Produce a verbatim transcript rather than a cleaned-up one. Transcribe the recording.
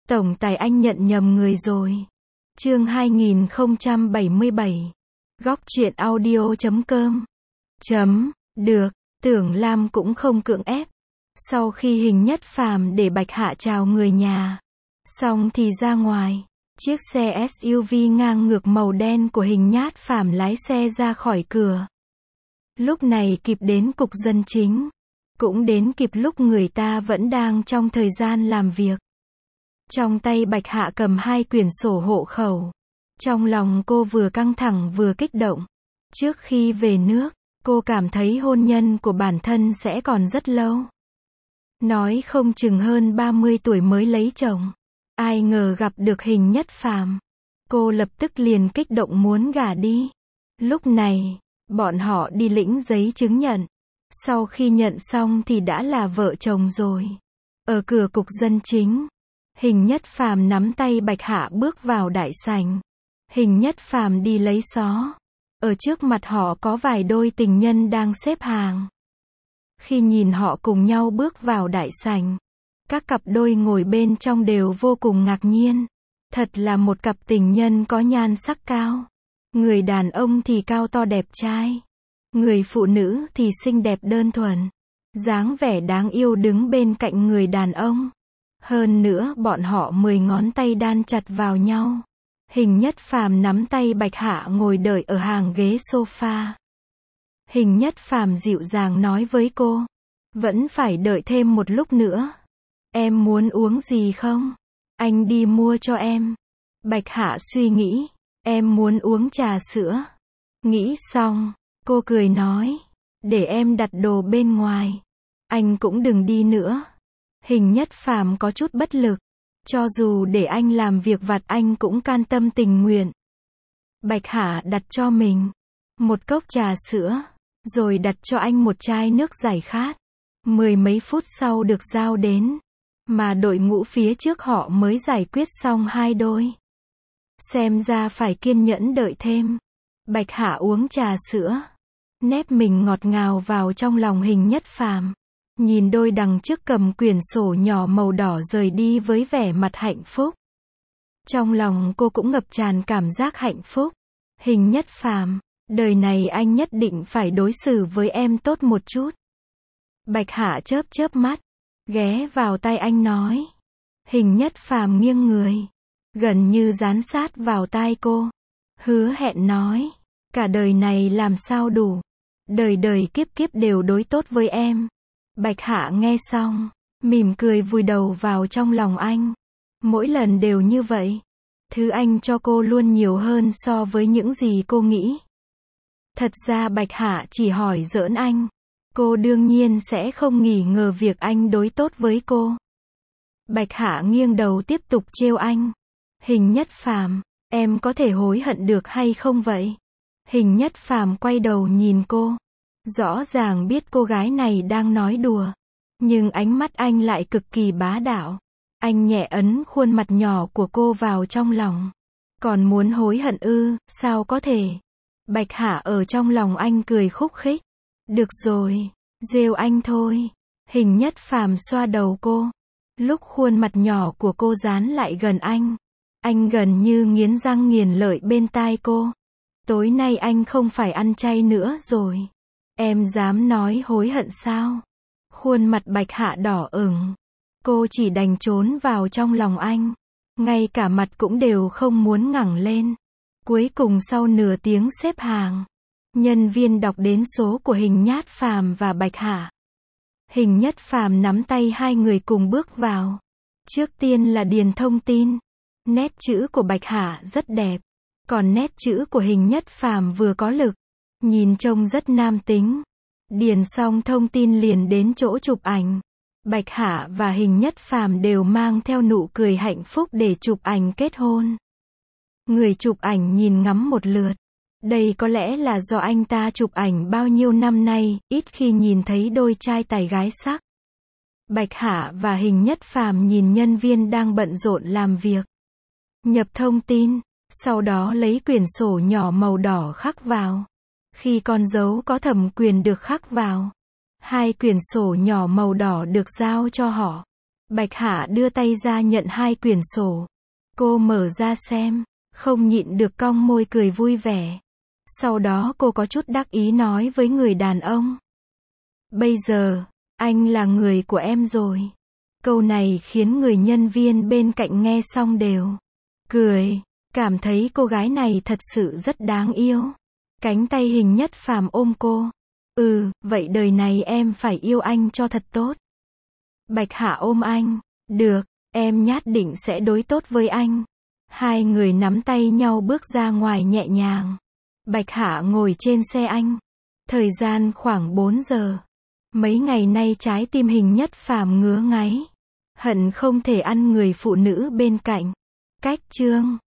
Tổng tài anh nhận nhầm người rồi. Chương hai nghìn không trăm bảy mươi bảy. Góc truyện audio chấm com. Chấm, được, Tưởng Lam cũng không cưỡng ép. Sau khi Hình Nhất Phàm để Bạch Hạ chào người nhà, xong thì ra ngoài. Chiếc xe ét u vê ngang ngược màu đen của Hình Nhất Phàm lái xe ra khỏi cửa. Lúc này kịp đến cục dân chính. Cũng đến kịp lúc người ta vẫn đang trong thời gian làm việc. Trong tay Bạch Hạ cầm hai quyển sổ hộ khẩu. Trong lòng cô vừa căng thẳng vừa kích động. Trước khi về nước, cô cảm thấy hôn nhân của bản thân sẽ còn rất lâu. Nói không chừng hơn ba mươi tuổi mới lấy chồng. Ai ngờ gặp được Hình Nhất Phàm. Cô lập tức liền kích động muốn gả đi. Lúc này, bọn họ đi lĩnh giấy chứng nhận. Sau khi nhận xong thì đã là vợ chồng rồi. Ở cửa cục dân chính, Hình Nhất Phàm nắm tay Bạch Hạ bước vào đại sảnh. Hình Nhất Phàm đi lấy xó. Ở trước mặt họ có vài đôi tình nhân đang xếp hàng. Khi nhìn họ cùng nhau bước vào đại sảnh, các cặp đôi ngồi bên trong đều vô cùng ngạc nhiên. Thật là một cặp tình nhân có nhan sắc cao. Người đàn ông thì cao to đẹp trai. Người phụ nữ thì xinh đẹp đơn thuần. Dáng vẻ đáng yêu đứng bên cạnh người đàn ông. Hơn nữa bọn họ mười ngón tay đan chặt vào nhau. Hình Nhất Phàm nắm tay Bạch Hạ ngồi đợi ở hàng ghế sofa. Hình Nhất Phàm dịu dàng nói với cô. Vẫn phải đợi thêm một lúc nữa. Em muốn uống gì không? Anh đi mua cho em. Bạch Hạ suy nghĩ. Em muốn uống trà sữa. Nghĩ xong, cô cười nói. Để em đặt đồ bên ngoài. Anh cũng đừng đi nữa. Hình Nhất Phàm có chút bất lực. Cho dù để anh làm việc vặt anh cũng can tâm tình nguyện. Bạch Hạ đặt cho mình một cốc trà sữa, rồi đặt cho anh một chai nước giải khát. Mười mấy phút sau được giao đến, mà đội ngũ phía trước họ mới giải quyết xong hai đôi. Xem ra phải kiên nhẫn đợi thêm. Bạch Hạ uống trà sữa, nép mình ngọt ngào vào trong lòng Hình Nhất Phàm. Nhìn đôi đằng trước cầm quyển sổ nhỏ màu đỏ rời đi với vẻ mặt hạnh phúc. Trong lòng cô cũng ngập tràn cảm giác hạnh phúc. Hình Nhất Phàm, đời này anh nhất định phải đối xử với em tốt một chút. Bạch Hạ chớp chớp mắt, ghé vào tai anh nói. Hình Nhất Phàm nghiêng người, gần như dán sát vào tai cô. Hứa hẹn nói, cả đời này làm sao đủ. Đời đời kiếp kiếp đều đối tốt với em. Bạch Hạ nghe xong, mỉm cười vùi đầu vào trong lòng anh. Mỗi lần đều như vậy. Thứ anh cho cô luôn nhiều hơn so với những gì cô nghĩ. Thật ra Bạch Hạ chỉ hỏi giỡn anh. Cô đương nhiên sẽ không nghi ngờ việc anh đối tốt với cô. Bạch Hạ nghiêng đầu tiếp tục trêu anh. Hình Nhất Phàm, em có thể hối hận được hay không vậy? Hình Nhất Phàm quay đầu nhìn cô. Rõ ràng biết cô gái này đang nói đùa. Nhưng ánh mắt anh lại cực kỳ bá đạo. Anh nhẹ ấn khuôn mặt nhỏ của cô vào trong lòng. Còn muốn hối hận ư, sao có thể? Bạch Hạ ở trong lòng anh cười khúc khích. Được rồi, rêu anh thôi. Hình Nhất Phàm xoa đầu cô. Lúc khuôn mặt nhỏ của cô dán lại gần anh, anh gần như nghiến răng nghiến lợi bên tai cô. Tối nay anh không phải ăn chay nữa rồi. Em dám nói hối hận sao? Khuôn mặt Bạch Hạ đỏ ửng. Cô chỉ đành trốn vào trong lòng anh. Ngay cả mặt cũng đều không muốn ngẩng lên. Cuối cùng sau nửa tiếng xếp hàng, nhân viên đọc đến số của Hình Nhất Phàm và Bạch Hạ. Hình Nhất Phàm nắm tay hai người cùng bước vào. Trước tiên là điền thông tin. Nét chữ của Bạch Hạ rất đẹp. Còn nét chữ của Hình Nhất Phàm vừa có lực. Nhìn trông rất nam tính. Điền xong thông tin liền đến chỗ chụp ảnh. Bạch Hạ và Hình Nhất Phàm đều mang theo nụ cười hạnh phúc để chụp ảnh kết hôn. Người chụp ảnh nhìn ngắm một lượt. Đây có lẽ là do anh ta chụp ảnh bao nhiêu năm nay, ít khi nhìn thấy đôi trai tài gái sắc. Bạch Hạ và Hình Nhất Phàm nhìn nhân viên đang bận rộn làm việc. Nhập thông tin, sau đó lấy quyển sổ nhỏ màu đỏ khắc vào. Khi con dấu có thẩm quyền được khắc vào, hai quyển sổ nhỏ màu đỏ được giao cho họ. Bạch Hạ đưa tay ra nhận hai quyển sổ. Cô mở ra xem, không nhịn được cong môi cười vui vẻ. Sau đó cô có chút đắc ý nói với người đàn ông. Bây giờ, anh là người của em rồi. Câu này khiến người nhân viên bên cạnh nghe xong đều cười, cảm thấy cô gái này thật sự rất đáng yêu. Cánh tay Hình Nhất Phàm ôm cô. Ừ, vậy đời này em phải yêu anh cho thật tốt. Bạch Hạ ôm anh. Được, em nhất định sẽ đối tốt với anh. Hai người nắm tay nhau bước ra ngoài nhẹ nhàng. Bạch Hạ ngồi trên xe anh. Thời gian khoảng bốn giờ. Mấy ngày nay trái tim Hình Nhất Phàm ngứa ngáy. Hận không thể ăn người phụ nữ bên cạnh. Cách chương